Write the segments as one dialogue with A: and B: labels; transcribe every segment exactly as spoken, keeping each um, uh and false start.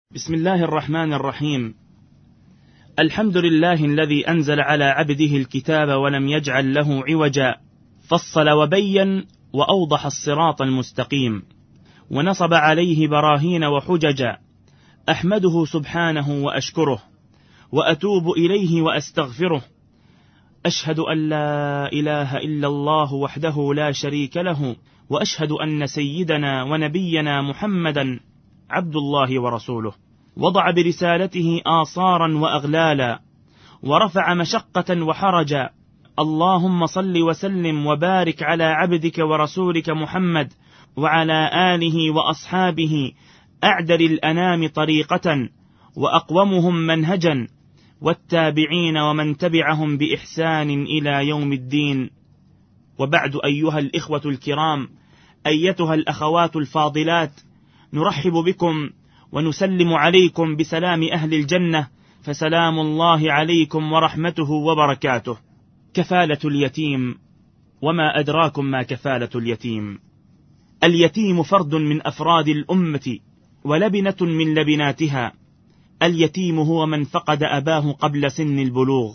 A: بسم الله الرحمن الرحيم. الحمد لله الذي أنزل على عبده الكتاب ولم يجعل له عوجا، فصل وبين وأوضح الصراط المستقيم، ونصب عليه براهين وحججا. أحمده سبحانه وأشكره، وأتوب إليه وأستغفره. أشهد أن لا إله إلا الله وحده لا شريك له، وأشهد أن سيدنا ونبينا محمدا عبد الله ورسوله. وضع برسالته آصارا وأغلالا، ورفع مشقة وحرجا. اللهم صل وسلم وبارك على عبدك ورسولك محمد وعلى آله وأصحابه أعدل الأنام طريقة وأقومهم منهجا، والتابعين ومن تبعهم بإحسان إلى يوم الدين. وبعد، أيها الإخوة الكرام، أيتها الأخوات الفاضلات، نرحب بكم ونسلم عليكم بسلام أهل الجنة، فسلام الله عليكم ورحمته وبركاته. كفالة اليتيم، وما أدراكم ما كفالة اليتيم. اليتيم فرد من أفراد الأمة ولبنة من لبناتها. اليتيم هو من فقد أباه قبل سن البلوغ،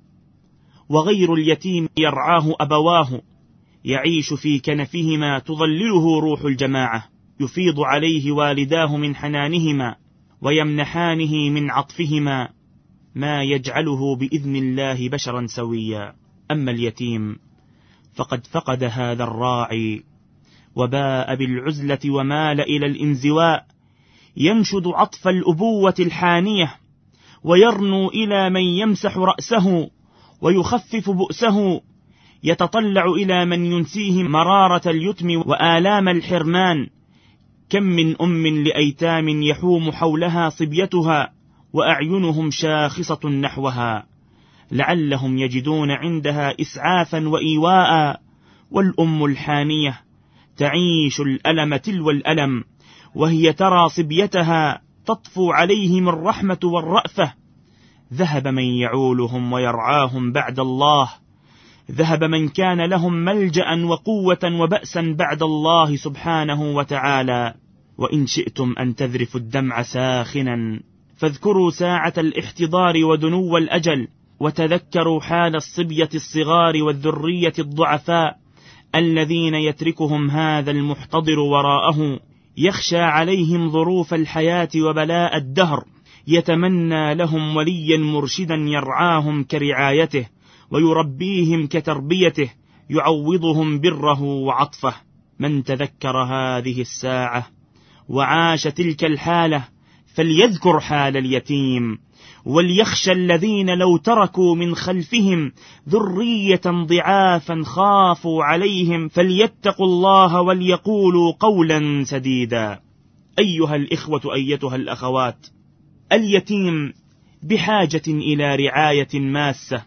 A: وغير اليتيم يرعاه أبواه، يعيش في كنفهما تظلله روح الجماعة، يفيض عليه والداه من حنانهما ويمنحانه من عطفهما ما يجعله بإذن الله بشرا سويا. أما اليتيم فقد فقد هذا الراعي وباء بالعزلة ومال إلى الانزواء، ينشد عطف الأبوة الحانية، ويرنو إلى من يمسح رأسه ويخفف بؤسه، يتطلع إلى من ينسيه مرارة اليتم وآلام الحرمان. كم من أم لأيتام يحوم حولها صبيتها وأعينهم شاخصة نحوها، لعلهم يجدون عندها إسعافا وإيواء. والأم الحانية تعيش الألم تلو الألم، وهي ترى صبيتها تطفو عليهم الرحمة والرأفة. ذهب من يعولهم ويرعاهم بعد الله، ذهب من كان لهم ملجأ وقوة وبأسا بعد الله سبحانه وتعالى. وإن شئتم أن تذرفوا الدمع ساخنا، فاذكروا ساعة الاحتضار ودنو الأجل، وتذكروا حال الصبية الصغار والذرية الضعفاء الذين يتركهم هذا المحتضر وراءه، يخشى عليهم ظروف الحياة وبلاء الدهر، يتمنى لهم وليا مرشدا يرعاهم كرعايته ويربيهم كتربيته، يعوضهم بره وعطفه. من تذكر هذه الساعة وعاش تلك الحالة فليذكر حال اليتيم، وليخشى الذين لو تركوا من خلفهم ذرية ضعافا خافوا عليهم، فليتقوا الله وليقولوا قولا سديدا. أيها الإخوة، أيتها الأخوات، اليتيم بحاجة إلى رعاية ماسة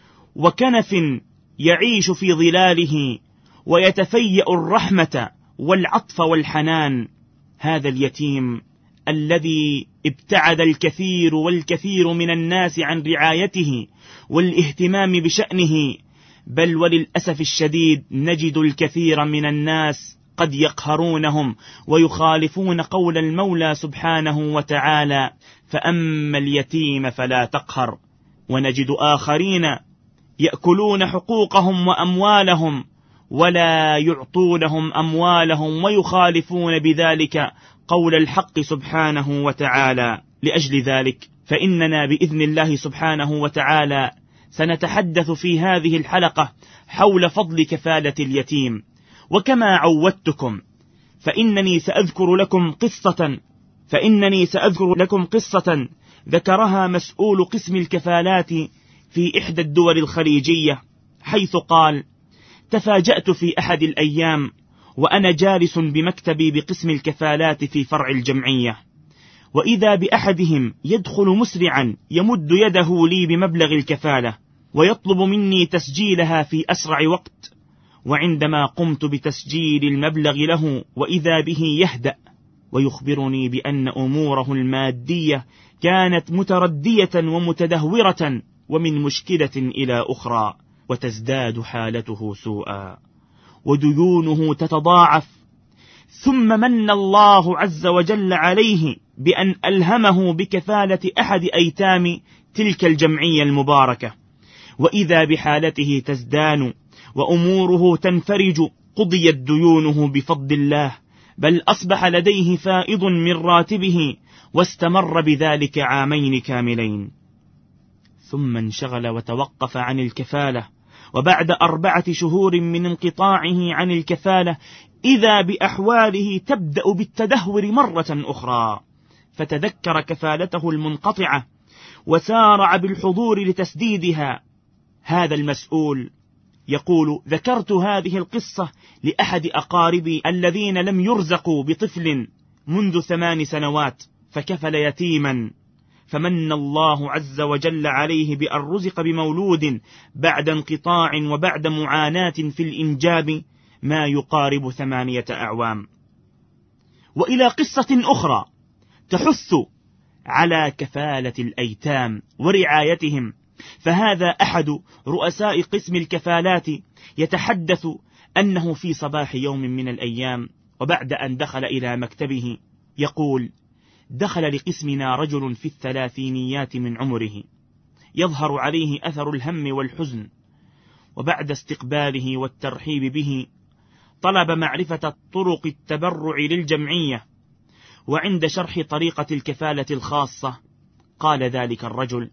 A: وكنف يعيش في ظلاله ويتفيأ الرحمة والعطف والحنان. هذا اليتيم الذي ابتعد الكثير والكثير من الناس عن رعايته والاهتمام بشأنه، بل وللأسف الشديد نجد الكثير من الناس قد يقهرونهم ويخالفون قول المولى سبحانه وتعالى: فأما اليتيم فلا تقهر. ونجد آخرين يأكلون حقوقهم وأموالهم ولا يعطونهم أموالهم، ويخالفون بذلك قول الحق سبحانه وتعالى. لأجل ذلك فإننا بإذن الله سبحانه وتعالى سنتحدث في هذه الحلقة حول فضل كفالة اليتيم. وكما عودتكم فإنني سأذكر لكم قصة فإنني سأذكر لكم قصة ذكرها مسؤول قسم الكفالات في إحدى الدول الخليجية، حيث قال: تفاجأت في أحد الأيام وأنا جالس بمكتبي بقسم الكفالات في فرع الجمعية، وإذا بأحدهم يدخل مسرعا يمد يده لي بمبلغ الكفالة ويطلب مني تسجيلها في أسرع وقت. وعندما قمت بتسجيل المبلغ له وإذا به يهدأ ويخبرني بأن أموره المادية كانت متردية ومتدهورة، ومن مشكلة إلى أخرى، وتزداد حالته سوءا وديونه تتضاعف. ثم من الله عز وجل عليه بأن ألهمه بكفالة أحد أيتام تلك الجمعية المباركة، وإذا بحالته تزدان وأموره تنفرج، قضيت ديونه بفضل الله، بل أصبح لديه فائض من راتبه، واستمر بذلك عامين كاملين. ثم انشغل وتوقف عن الكفالة، وبعد أربعة شهور من انقطاعه عن الكفالة إذا بأحواله تبدأ بالتدهور مرة أخرى، فتذكر كفالته المنقطعة وسارع بالحضور لتسديدها. هذا المسؤول يقول: ذكرت هذه القصة لأحد أقاربي الذين لم يرزقوا بطفل منذ ثمان سنوات، فكفل يتيما، فمن الله عز وجل عليه بأن رزق بمولود بعد انقطاع وبعد معاناة في الإنجاب ما يقارب ثمانية أعوام. وإلى قصة أخرى تحث على كفالة الأيتام ورعايتهم، فهذا أحد رؤساء قسم الكفالات يتحدث أنه في صباح يوم من الأيام وبعد أن دخل إلى مكتبه يقول: دخل لقسمنا رجل في الثلاثينيات من عمره، يظهر عليه أثر الهم والحزن، وبعد استقباله والترحيب به طلب معرفة طرق التبرع للجمعية. وعند شرح طريقة الكفالة الخاصة قال ذلك الرجل: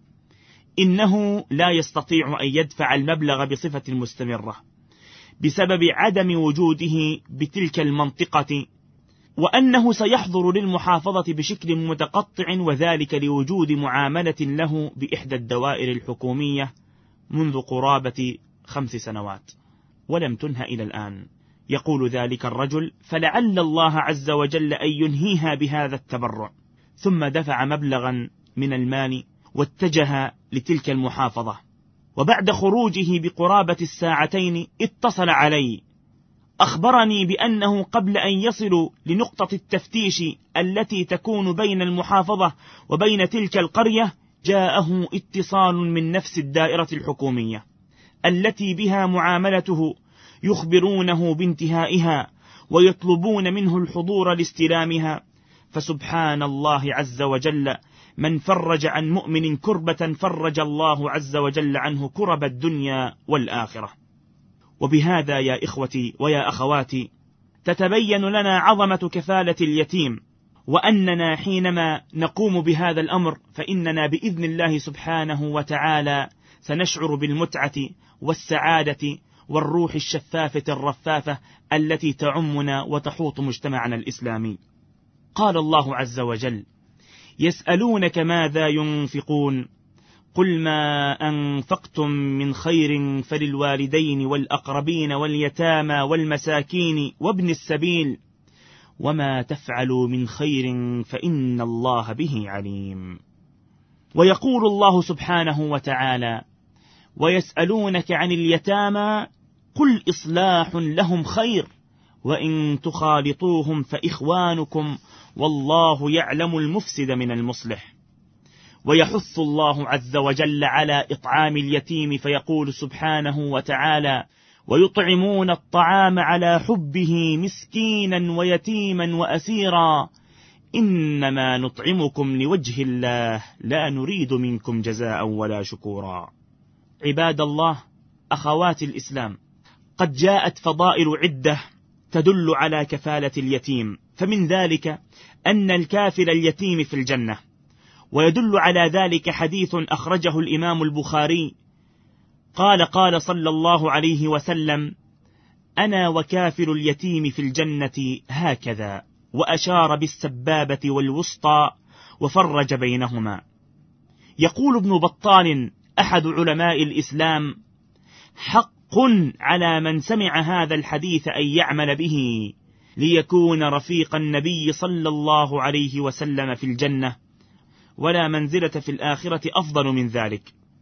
A: إنه لا يستطيع أن يدفع المبلغ بصفة مستمرة بسبب عدم وجوده بتلك المنطقة، وأنه سيحضر للمحافظة بشكل متقطع، وذلك لوجود معاملة له بإحدى الدوائر الحكومية منذ قرابة خمس سنوات ولم تنهى إلى الآن. يقول ذلك الرجل: فلعل الله عز وجل أن ينهيها بهذا التبرع. ثم دفع مبلغا من المال واتجه لتلك المحافظة، وبعد خروجه بقرابة الساعتين اتصل علي، أخبرني بأنه قبل أن يصلوا لنقطة التفتيش التي تكون بين المحافظة وبين تلك القرية جاءه اتصال من نفس الدائرة الحكومية التي بها معاملته، يخبرونه بانتهائها ويطلبون منه الحضور لاستلامها. فسبحان الله عز وجل، من فرج عن مؤمن كربة فرج الله عز وجل عنه كرب الدنيا والآخرة. وبهذا يا إخوتي ويا أخواتي تتبين لنا عظمة كفالة اليتيم، وأننا حينما نقوم بهذا الأمر فإننا بإذن الله سبحانه وتعالى سنشعر بالمتعة والسعادة والروح الشفافة الرفافة التي تعمنا وتحوط مجتمعنا الإسلامي. قال الله عز وجل: يسألونك ماذا ينفقون قل ما أنفقتم من خير فللوالدين والأقربين واليتامى والمساكين وابن السبيل وما تفعلوا من خير فإن الله به عليم. ويقول الله سبحانه وتعالى: ويسألونك عن اليتامى قل إصلاح لهم خير وإن تخالطوهم فإخوانكم والله يعلم المفسد من المصلح. ويحث الله عز وجل على إطعام اليتيم فيقول سبحانه وتعالى: ويطعمون الطعام على حبه مسكينا ويتيما وأسيرا إنما نطعمكم لوجه الله لا نريد منكم جزاء ولا شكورا. عباد الله، أخوات الإسلام، قد جاءت فضائل عدة تدل على كفالة اليتيم، فمن ذلك أن الكافل اليتيم في الجنة، ويدل على ذلك حديث أخرجه الإمام البخاري قال قال صلى الله عليه وسلم: أنا وكافل اليتيم في الجنة هكذا، وأشار بالسبابة والوسطى وفرج بينهما. يقول ابن بطال أحد علماء الإسلام: حق على من سمع هذا الحديث أن يعمل به ليكون رفيق النبي صلى الله عليه وسلم في الجنة، ولا منزلة في الآخرة أفضل من ذلك.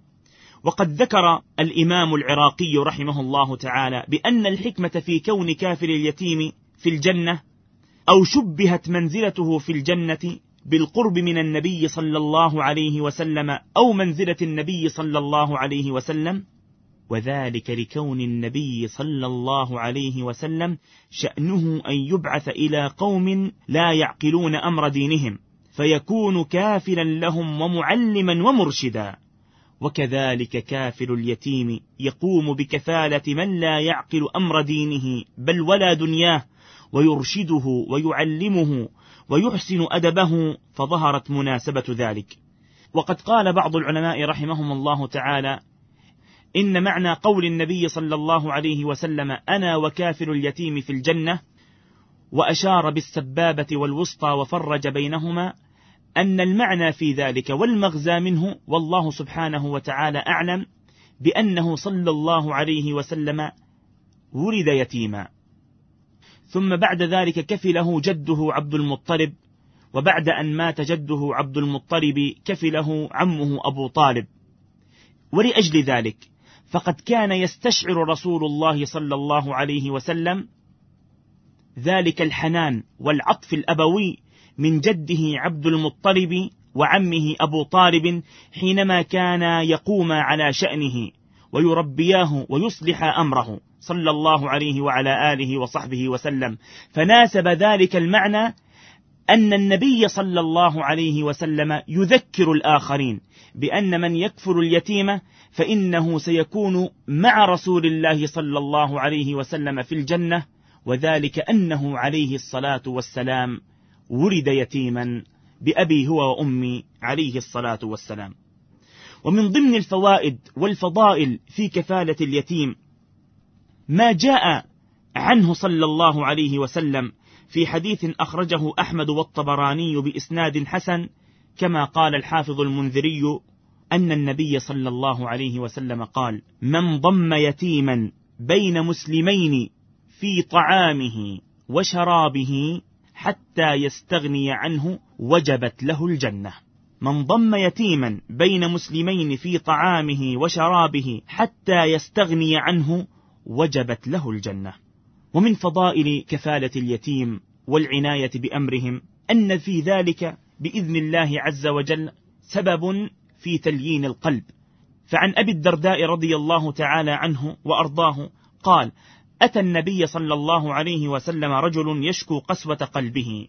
A: وقد ذكر الإمام العراقي رحمه الله تعالى بأن الحكمة في كون كافل اليتيم في الجنة أو شبهت منزلته في الجنة بالقرب من النبي صلى الله عليه وسلم أو منزلة النبي صلى الله عليه وسلم، وذلك لكون النبي صلى الله عليه وسلم شأنه أن يبعث إلى قوم لا يعقلون أمر دينهم، فيكون كافلا لهم ومعلما ومرشدا. وكذلك كافل اليتيم يقوم بكفالة من لا يعقل أمر دينه بل ولا دنياه، ويرشده ويعلمه ويحسن أدبه، فظهرت مناسبة ذلك. وقد قال بعض العلماء رحمهم الله تعالى إن معنى قول النبي صلى الله عليه وسلم أنا وكافل اليتيم في الجنة، وأشار بالسبابة والوسطى وفرج بينهما، أن المعنى في ذلك والمغزى منه والله سبحانه وتعالى أعلم بأنه صلى الله عليه وسلم ولد يتيما، ثم بعد ذلك كفله جده عبد المطلب، وبعد أن مات جده عبد المطلب كفله عمه أبو طالب. ولأجل ذلك فقد كان يستشعر رسول الله صلى الله عليه وسلم ذلك الحنان والعطف الأبوي من جده عبد المطلب وعمه أبو طالب حينما كان يقوم على شأنه ويربياه ويصلح أمره صلى الله عليه وعلى آله وصحبه وسلم. فناسب ذلك المعنى أن النبي صلى الله عليه وسلم يذكر الآخرين بأن من يكفر اليتيم فإنه سيكون مع رسول الله صلى الله عليه وسلم في الجنة، وذلك أنه عليه الصلاة والسلام ولد يتيما بأبي هو وأمي عليه الصلاة والسلام. ومن ضمن الفوائد والفضائل في كفالة اليتيم ما جاء عنه صلى الله عليه وسلم في حديث أخرجه أحمد والطبراني بإسناد حسن، كما قال الحافظ المنذري أن النبي صلى الله عليه وسلم قال: من ضم يتيما بين مسلمين في طعامه وشرابه حتى يستغني عنه وجبت له الجنة. من ضم يتيما بين مسلمين في طعامه وشرابه حتى يستغني عنه وجبت له الجنة. ومن فضائل كفالة اليتيم والعناية بأمرهم أن في ذلك بإذن الله عز وجل سبب في تليين القلب. فعن أبي الدرداء رضي الله تعالى عنه وأرضاه قال: أتى النبي صلى الله عليه وسلم رجل يشكو قسوة قلبه،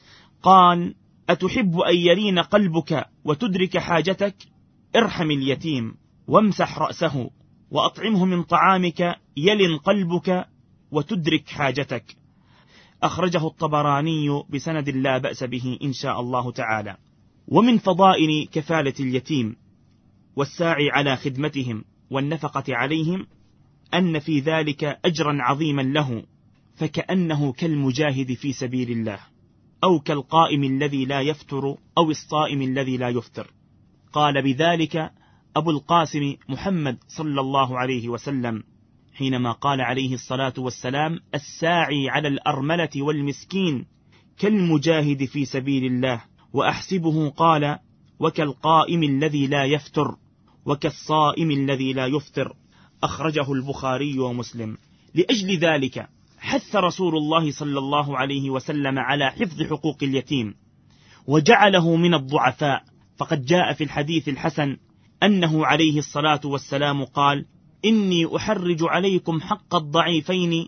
A: قال: أتحب أن يلين قلبك وتدرك حاجتك؟ ارحم اليتيم وامسح رأسه وأطعمه من طعامك يلن قلبك وتدرك حاجتك. أخرجه الطبراني بسند لا بأس به إن شاء الله تعالى. ومن فضائل كفالة اليتيم والساعي على خدمتهم والنفقة عليهم أن في ذلك أجرا عظيما له، فكأنه كالمجاهد في سبيل الله، أو كالقائم الذي لا يفتر، أو الصائم الذي لا يفطر. قال بذلك أبو القاسم محمد صلى الله عليه وسلم حينما قال عليه الصلاة والسلام: الساعي على الأرملة والمسكين كالمجاهد في سبيل الله. وأحسبه قال: وكالقائم الذي لا يفتر، وكالصائم الذي لا يفطر. أخرجه البخاري ومسلم. لأجل ذلك حث رسول الله صلى الله عليه وسلم على حفظ حقوق اليتيم وجعله من الضعفاء، فقد جاء في الحديث الحسن أنه عليه الصلاة والسلام قال: إني أحرج عليكم حق الضعيفين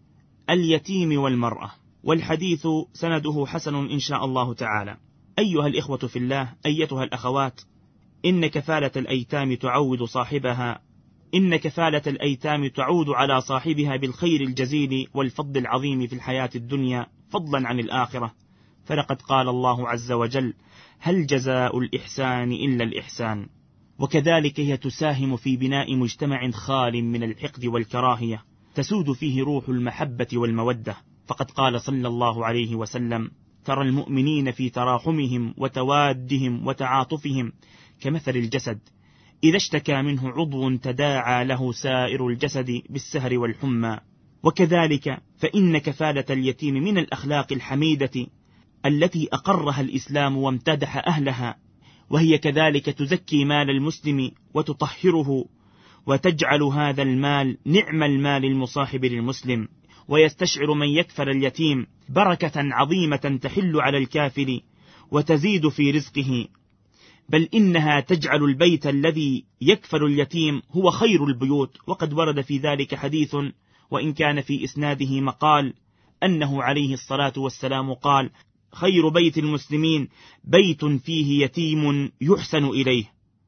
A: اليتيم والمرأة. والحديث سنده حسن إن شاء الله تعالى. أيها الإخوة في الله، أيتها الأخوات، إن كفالة الأيتام تعود صاحبها إن كفالة الأيتام تعود على صاحبها بالخير الجزيل والفضل العظيم في الحياة الدنيا فضلا عن الآخرة. فلقد قال الله عز وجل: هل جزاء الإحسان إلا الإحسان. وكذلك هي تساهم في بناء مجتمع خال من الحقد والكراهية، تسود فيه روح المحبة والمودة. فقد قال صلى الله عليه وسلم: ترى المؤمنين في تراحمهم وتوادهم وتعاطفهم كمثل الجسد إذا اشتكى منه عضو تداعى له سائر الجسد بالسهر والحمى. وكذلك فإن كفالة اليتيم من الأخلاق الحميدة التي أقرها الإسلام وامتدح أهلها، وهي كذلك تزكي مال المسلم وتطهره، وتجعل هذا المال نعم المال المصاحب للمسلم، ويستشعر من يكفل اليتيم بركة عظيمة تحل على الكافل وتزيد في رزقه، بل إنها تجعل البيت الذي يكفل اليتيم هو خير البيوت. وقد ورد في ذلك حديث وإن كان في إسناده مقال أنه عليه الصلاة والسلام قال: خير بيت المسلمين بيت فيه يتيم يحسن إليه.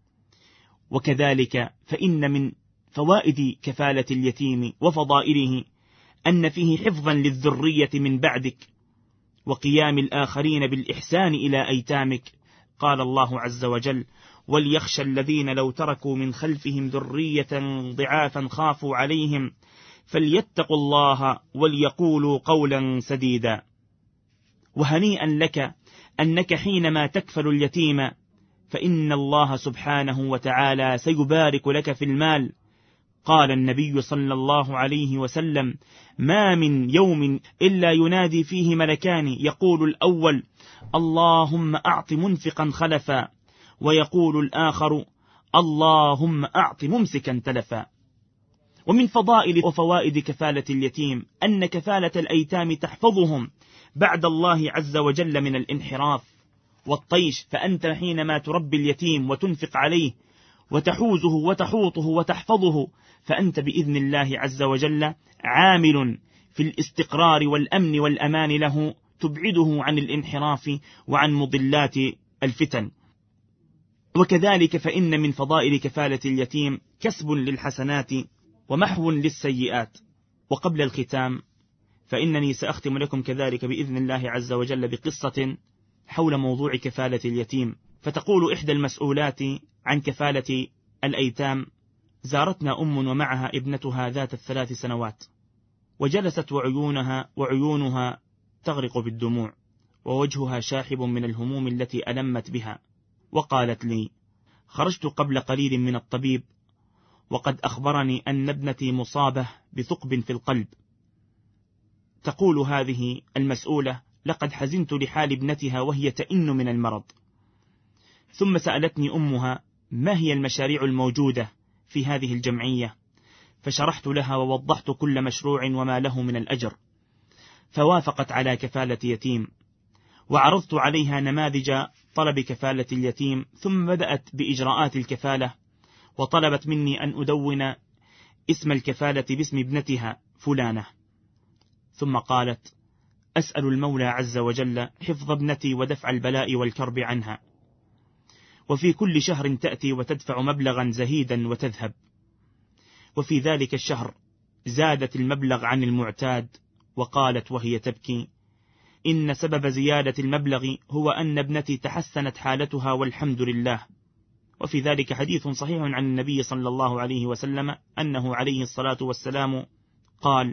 A: وكذلك فإن من فوائد كفالة اليتيم وفضائله أن فيه حفظا للذرية من بعدك وقيام الآخرين بالإحسان إلى أيتامك. قال الله عز وجل: وليخشى الذين لو تركوا من خلفهم ذرية ضعافا خافوا عليهم فليتقوا الله وليقولوا قولا سديدا. وهنيئا لك أنك حينما تكفل اليتيم فإن الله سبحانه وتعالى سيبارك لك في المال. قال النبي صلى الله عليه وسلم: ما من يوم إلا ينادي فيه ملكان، يقول الأول: اللهم أعط منفقا خلفا، ويقول الآخر: اللهم أعط ممسكا تلفا. ومن فضائل وفوائد كفالة اليتيم أن كفالة الأيتام تحفظهم بعد الله عز وجل من الانحراف والطيش. فأنت حينما تربي اليتيم وتنفق عليه وتحوزه وتحوطه وتحفظه فأنت بإذن الله عز وجل عامل في الاستقرار والأمن والأمان له، تبعده عن الانحراف وعن مضلات الفتن. وكذلك فإن من فضائل كفالة اليتيم كسب للحسنات ومحو للسيئات. وقبل الختام فإنني سأختم لكم كذلك بإذن الله عز وجل بقصة حول موضوع كفالة اليتيم. فتقول إحدى المسؤولات عن كفالة الأيتام: زارتنا أم ومعها ابنتها ذات الثلاث سنوات، وجلست وعيونها وعيونها تغرق بالدموع ووجهها شاحب من الهموم التي ألمت بها. وقالت لي: خرجت قبل قليل من الطبيب وقد أخبرني أن ابنتي مصابة بثقب في القلب. تقول هذه المسؤولة: لقد حزنت لحال ابنتها وهي تئن من المرض. ثم سألتني أمها: ما هي المشاريع الموجودة في هذه الجمعية؟ فشرحت لها ووضحت كل مشروع وما له من الأجر، فوافقت على كفالة يتيم. وعرضت عليها نماذج طلب كفالة اليتيم، ثم بدأت بإجراءات الكفالة، وطلبت مني أن أدون اسم الكفالة باسم ابنتها فلانة. ثم قالت: أسأل المولى عز وجل حفظ ابنتي ودفع البلاء والكرب عنها. وفي كل شهر تأتي وتدفع مبلغا زهيدا وتذهب، وفي ذلك الشهر زادت المبلغ عن المعتاد، وقالت وهي تبكي: إن سبب زيادة المبلغ هو أن ابنتي تحسنت حالتها والحمد لله. وفي ذلك حديث صحيح عن النبي صلى الله عليه وسلم أنه عليه الصلاة والسلام قال: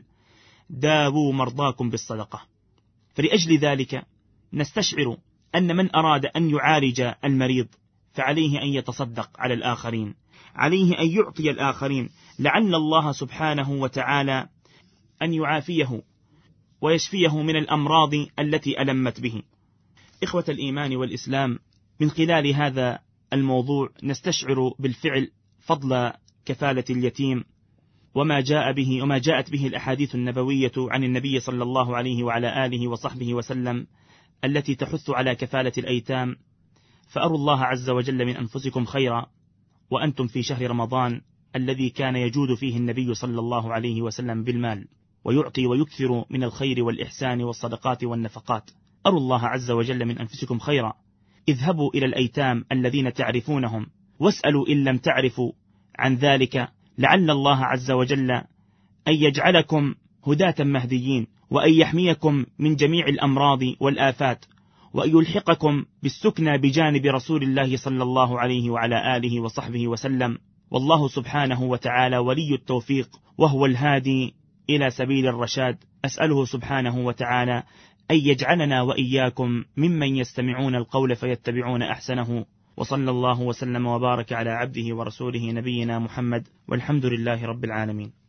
A: داووا مرضاكم بالصدقة. فلأجل ذلك نستشعر أن من أراد أن يعالج المريض فعليه أن يتصدق على الآخرين، عليه أن يعطي الآخرين، لعل الله سبحانه وتعالى أن يعافيه ويشفيه من الأمراض التي ألمت به. إخوة الإيمان والإسلام، من خلال هذا الموضوع نستشعر بالفعل فضل كفالة اليتيم وما جاء به وما جاءت به الأحاديث النبوية عن النبي صلى الله عليه وعلى آله وصحبه وسلم التي تحث على كفالة الأيتام. فأروا الله عز وجل من أنفسكم خيرا، وأنتم في شهر رمضان الذي كان يجود فيه النبي صلى الله عليه وسلم بالمال ويعطي ويكثر من الخير والإحسان والصدقات والنفقات. أروا الله عز وجل من أنفسكم خيرا. اذهبوا إلى الأيتام الذين تعرفونهم واسألوا إن لم تعرفوا عن ذلك، لعل الله عز وجل أن يجعلكم هداة مهديين، وأن يحميكم من جميع الأمراض والآفات، وأن يلحقكم بالسكنى بجانب رسول الله صلى الله عليه وعلى آله وصحبه وسلم. والله سبحانه وتعالى ولي التوفيق، وهو الهادي إلى سبيل الرشاد. أسأله سبحانه وتعالى أن يجعلنا وإياكم ممن يستمعون القول فيتبعون أحسنه. وصلى الله وسلم وبارك على عبده ورسوله نبينا محمد، والحمد لله رب العالمين.